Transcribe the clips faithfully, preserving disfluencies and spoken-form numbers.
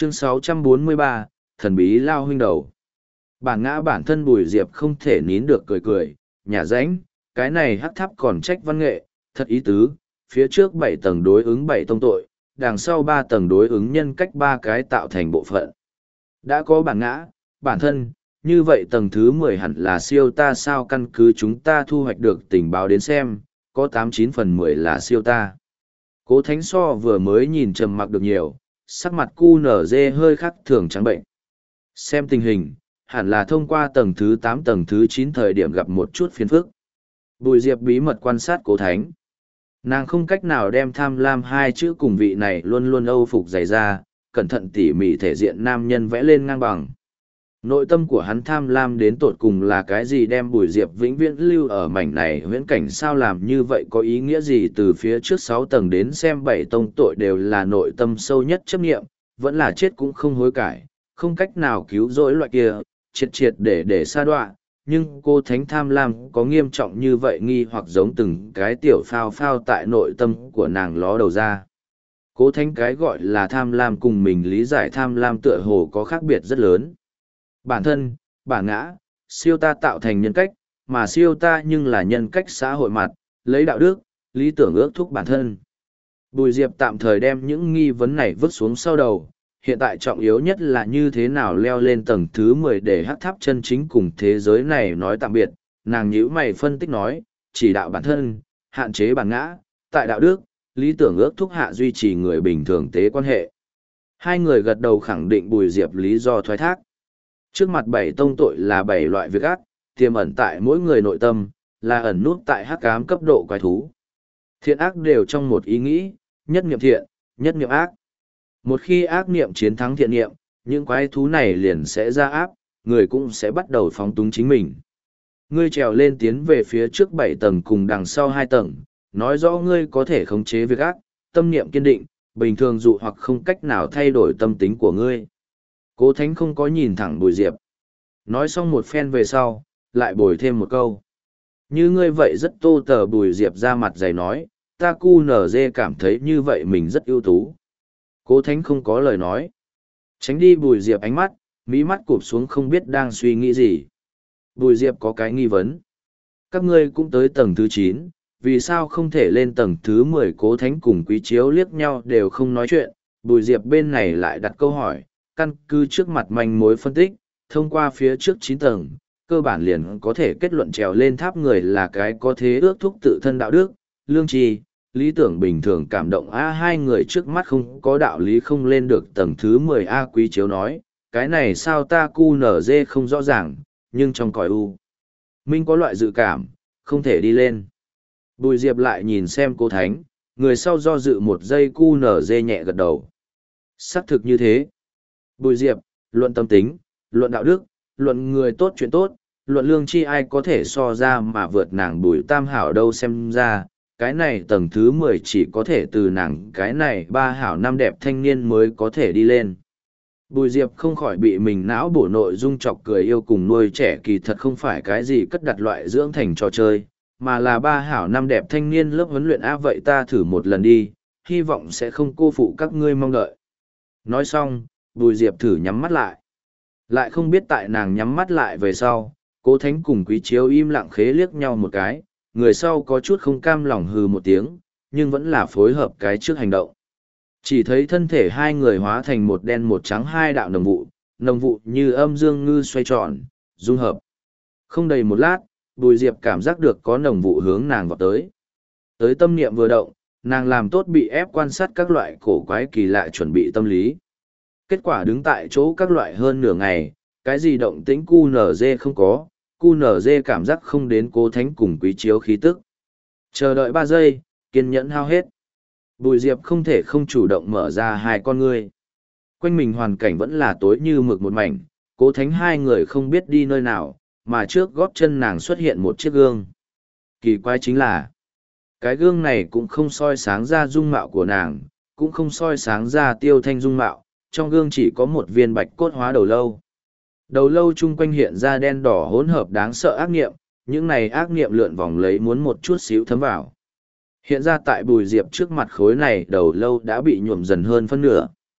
Chương sáu trăm bốn mươi ba, thần bí lao huynh đầu. Bản ngã bản thân Bùi Diệp không thể nín được cười cười, nhà ránh, cái này hắc tháp còn trách văn nghệ, thật ý tứ, phía trước bảy tầng đối ứng bảy tông tội, đằng sau ba tầng đối ứng nhân cách ba cái tạo thành bộ phận. Đã có bản ngã, bản thân, như vậy tầng thứ mười hẳn là siêu ta sao, căn cứ chúng ta thu hoạch được tình báo đến xem, có tám chín phần mười là siêu ta. Cố Thánh So vừa mới nhìn trầm mặc được nhiều, sắc mặt cu nở dê hơi khắc thường trắng bệnh. Xem tình hình, hẳn là thông qua tầng thứ tám tầng thứ chín thời điểm gặp một chút phiền phức. Bùi Diệp bí mật quan sát Cố Thánh. Nàng không cách nào đem tham lam hai chữ cùng vị này luôn luôn âu phục dày ra, cẩn thận tỉ mỉ thể diện nam nhân vẽ lên ngang bằng. Nội tâm của hắn tham lam đến tột cùng là cái gì, đem Bùi Diệp vĩnh viễn lưu ở mảnh này huyễn cảnh, sao làm như vậy có ý nghĩa gì? Từ phía trước sáu tầng đến xem bảy tông tội đều là nội tâm sâu nhất chấp nghiệm, vẫn là chết cũng không hối cải, không cách nào cứu rỗi loại kia, triệt triệt để để sa đọa. Nhưng cô Thánh tham lam có nghiêm trọng như vậy nghi hoặc giống từng cái tiểu phao phao tại nội tâm của nàng ló đầu ra. Cố Thánh cái gọi là tham lam cùng mình lý giải tham lam tựa hồ có khác biệt rất lớn. Bản thân, bản ngã, siêu ta tạo thành nhân cách, mà siêu ta nhưng là nhân cách xã hội mặt, lấy đạo đức, lý tưởng ước thúc bản thân. Bùi Diệp tạm thời đem những nghi vấn này vứt xuống sau đầu, hiện tại trọng yếu nhất là như thế nào leo lên tầng thứ mười để hắc tháp chân chính cùng thế giới này nói tạm biệt. Nàng nhíu mày phân tích nói, chỉ đạo bản thân, hạn chế bản ngã, tại đạo đức, lý tưởng ước thúc hạ duy trì người bình thường tế quan hệ. Hai người gật đầu khẳng định Bùi Diệp lý do thoái thác. Trước mặt bảy tông tội là bảy loại việc ác, tiềm ẩn tại mỗi người nội tâm, là ẩn nút tại hắc ám cấp độ quái thú. Thiện ác đều trong một ý nghĩ, nhất niệm thiện, nhất niệm ác. Một khi ác niệm chiến thắng thiện niệm, những quái thú này liền sẽ ra áp, người cũng sẽ bắt đầu phóng túng chính mình. Ngươi trèo lên tiến về phía trước bảy tầng cùng đằng sau hai tầng, nói rõ ngươi có thể khống chế việc ác, tâm niệm kiên định, bình thường dụ hoặc không cách nào thay đổi tâm tính của ngươi. Cố Thánh không có nhìn thẳng Bùi Diệp. Nói xong một phen về sau, lại bồi thêm một câu. Như ngươi vậy rất tô tờ. Bùi Diệp ra mặt dày nói, ta cu nở dê cảm thấy như vậy mình rất ưu tú. Cố Thánh không có lời nói. Tránh đi Bùi Diệp ánh mắt, mí mắt cụp xuống không biết đang suy nghĩ gì. Bùi Diệp có cái nghi vấn. Các ngươi cũng tới tầng thứ chín, vì sao không thể lên tầng thứ mười? Cố Thánh cùng Quý Chiếu liếc nhau đều không nói chuyện. Bùi Diệp bên này lại đặt câu hỏi, căn cứ trước mặt manh mối phân tích, thông qua phía trước chín tầng, cơ bản liền có thể kết luận trèo lên tháp người là cái có thế ước thúc tự thân đạo đức, lương tri, lý tưởng bình thường cảm động. A hai người trước mắt không có đạo lý không lên được tầng thứ mười. A Quý Chiếu nói, cái này sao ta cu nở dê không rõ ràng, nhưng trong cõi u minh có loại dự cảm, không thể đi lên. Bùi Diệp lại nhìn xem Cố Thánh, người sau do dự một giây, cu nở dê nhẹ gật đầu. Xác thực như thế. Bùi Diệp, luận tâm tính, luận đạo đức, luận người tốt chuyện tốt, luận lương chi ai có thể so ra mà vượt nàng Bùi Tam Hảo đâu. Xem ra, cái này tầng thứ mười chỉ có thể từ nàng cái này ba hảo năm đẹp thanh niên mới có thể đi lên. Bùi Diệp không khỏi bị mình não bổ nội dung chọc cười. Yêu cùng nuôi trẻ kỳ thật không phải cái gì cất đặt loại dưỡng thành trò chơi, mà là ba hảo năm đẹp thanh niên lớp huấn luyện. A vậy ta thử một lần đi, hy vọng sẽ không cô phụ các ngươi mong đợi. Nói xong, Bùi Diệp thử nhắm mắt lại. Lại không biết tại nàng nhắm mắt lại về sau, Cố Thánh cùng Quý Chiếu im lặng khế liếc nhau một cái, người sau có chút không cam lòng hừ một tiếng, nhưng vẫn là phối hợp cái trước hành động. Chỉ thấy thân thể hai người hóa thành một đen một trắng hai đạo nồng vụ, nồng vụ như âm dương ngư xoay tròn, dung hợp. Không đầy một lát, Bùi Diệp cảm giác được có nồng vụ hướng nàng vào tới. Tới tâm niệm vừa động, nàng làm tốt bị ép quan sát các loại cổ quái kỳ lạ chuẩn bị tâm lý. Kết quả đứng tại chỗ các loại hơn nửa ngày, cái gì động tĩnh cu nở dê không có, cu nở dê cảm giác không đến Cố Thánh cùng Quý Chiếu khí tức. Chờ đợi ba giây, kiên nhẫn hao hết. Bùi Diệp không thể không chủ động mở ra hai con ngươi. Quanh mình hoàn cảnh vẫn là tối như mực một mảnh, Cố Thánh hai người không biết đi nơi nào, mà trước gót chân nàng xuất hiện một chiếc gương. Kỳ quái chính là, cái gương này cũng không soi sáng ra dung mạo của nàng, cũng không soi sáng ra Tiêu Thanh dung mạo, trong gương chỉ có một viên bạch cốt hóa đầu lâu. Đầu lâu chung quanh hiện ra đen đỏ hỗn hợp đáng sợ ác niệm, những này ác niệm lượn vòng lấy muốn một chút xíu thấm vào. Hiện ra tại Bùi Diệp trước mặt khối này đầu lâu đã bị nhuộm dần hơn phân nửa.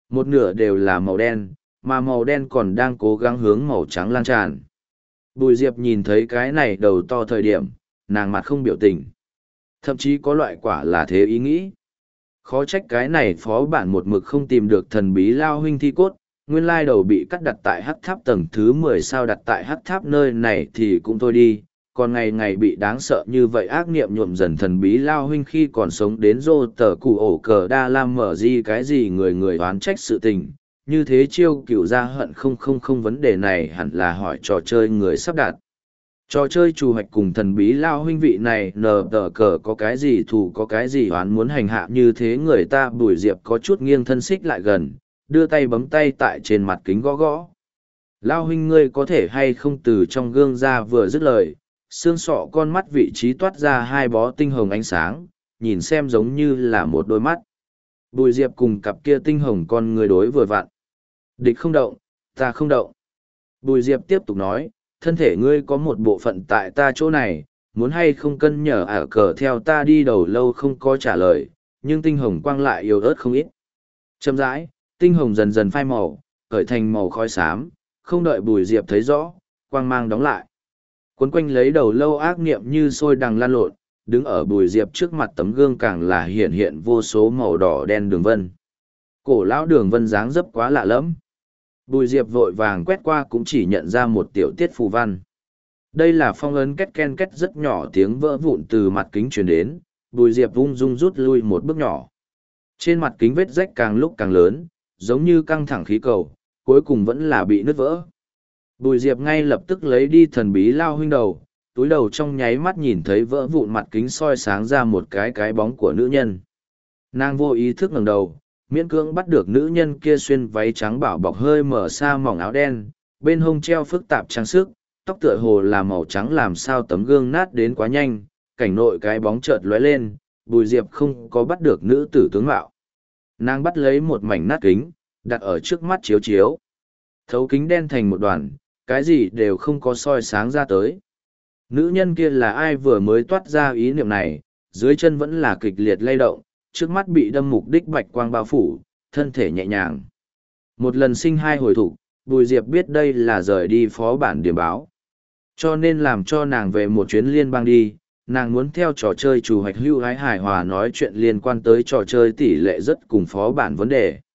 Một nửa đều là màu đen, mà màu đen còn đang cố gắng hướng màu trắng lan tràn. Bùi Diệp nhìn thấy cái này đầu to thời điểm, nàng mặt không biểu tình. Thậm chí có loại quả là thế ý nghĩ. Khó trách cái này phó bản một mực không tìm được thần bí Lao huynh thi cốt, nguyên lai đầu bị cắt đặt tại hắc tháp tầng thứ mười sao đặt tại hắc tháp nơi này thì cũng thôi đi, còn ngày ngày bị đáng sợ như vậy ác niệm nhuộm dần thần bí Lao huynh khi còn sống đến rô tờ cụ ổ cờ đa lam mở gì cái gì người người oán trách sự tình, như thế chiêu cửu ra hận không không không vấn đề này hẳn là hỏi trò chơi người sắp đặt. Trò chơi trù hoạch cùng thần bí Lao huynh vị này nờ tờ cờ có cái gì thù có cái gì oán muốn hành hạ như thế người ta Bùi Diệp có chút nghiêng thân xích lại gần, đưa tay bấm tay tại trên mặt kính gõ gõ. Lao huynh ngươi có thể hay không từ trong gương ra vừa dứt lời, xương sọ con mắt vị trí toát ra hai bó tinh hồng ánh sáng, nhìn xem giống như là một đôi mắt. Bùi Diệp cùng cặp kia tinh hồng con người đối vừa vặn. Địch không động, ta không động. Bùi Diệp tiếp tục nói, thân thể ngươi có một bộ phận tại ta chỗ này, muốn hay không cân nhở ả cờ theo ta đi đầu lâu không có trả lời, nhưng tinh hồng quang lại yếu ớt không ít. Chậm rãi, tinh hồng dần dần phai màu, khởi thành màu khói xám, không đợi Bùi Diệp thấy rõ, quang mang đóng lại. Quấn quanh lấy đầu lâu ác niệm như sôi đằng lan lộn, đứng ở Bùi Diệp trước mặt tấm gương càng là hiện hiện vô số màu đỏ đen đường vân. Cổ lão đường vân dáng dấp quá lạ lẫm. Bùi Diệp vội vàng quét qua cũng chỉ nhận ra một tiểu tiết phù văn. Đây là phong ấn két ken két rất nhỏ tiếng vỡ vụn từ mặt kính truyền đến, Bùi Diệp ung dung rút lui một bước nhỏ. Trên mặt kính vết rách càng lúc càng lớn, giống như căng thẳng khí cầu, cuối cùng vẫn là bị nứt vỡ. Bùi Diệp ngay lập tức lấy đi thần bí Lao huynh đầu, túi đầu trong nháy mắt nhìn thấy vỡ vụn mặt kính soi sáng ra một cái cái bóng của nữ nhân. Nàng vô ý thức ngẩng đầu, miễn cưỡng bắt được nữ nhân kia xuyên váy trắng bảo bọc hơi mở xa mỏng áo đen, bên hông treo phức tạp trang sức, tóc tựa hồ là màu trắng làm sao tấm gương nát đến quá nhanh, cảnh nội cái bóng chợt lóe lên, Bùi Diệp không có bắt được nữ tử tướng mạo. Nàng bắt lấy một mảnh nát kính, đặt ở trước mắt chiếu chiếu. Thấu kính đen thành một đoàn, cái gì đều không có soi sáng ra tới. Nữ nhân kia là ai vừa mới toát ra ý niệm này, dưới chân vẫn là kịch liệt lay động, trước mắt bị đâm mục đích bạch quang bao phủ, thân thể nhẹ nhàng. Một lần sinh hai hồi thủ, Bùi Diệp biết đây là rời đi phó bản điểm báo. Cho nên làm cho nàng về một chuyến liên bang đi, nàng muốn theo trò chơi chủ hoạch hưu hái hài hòa nói chuyện liên quan tới trò chơi tỷ lệ rất cùng phó bản vấn đề.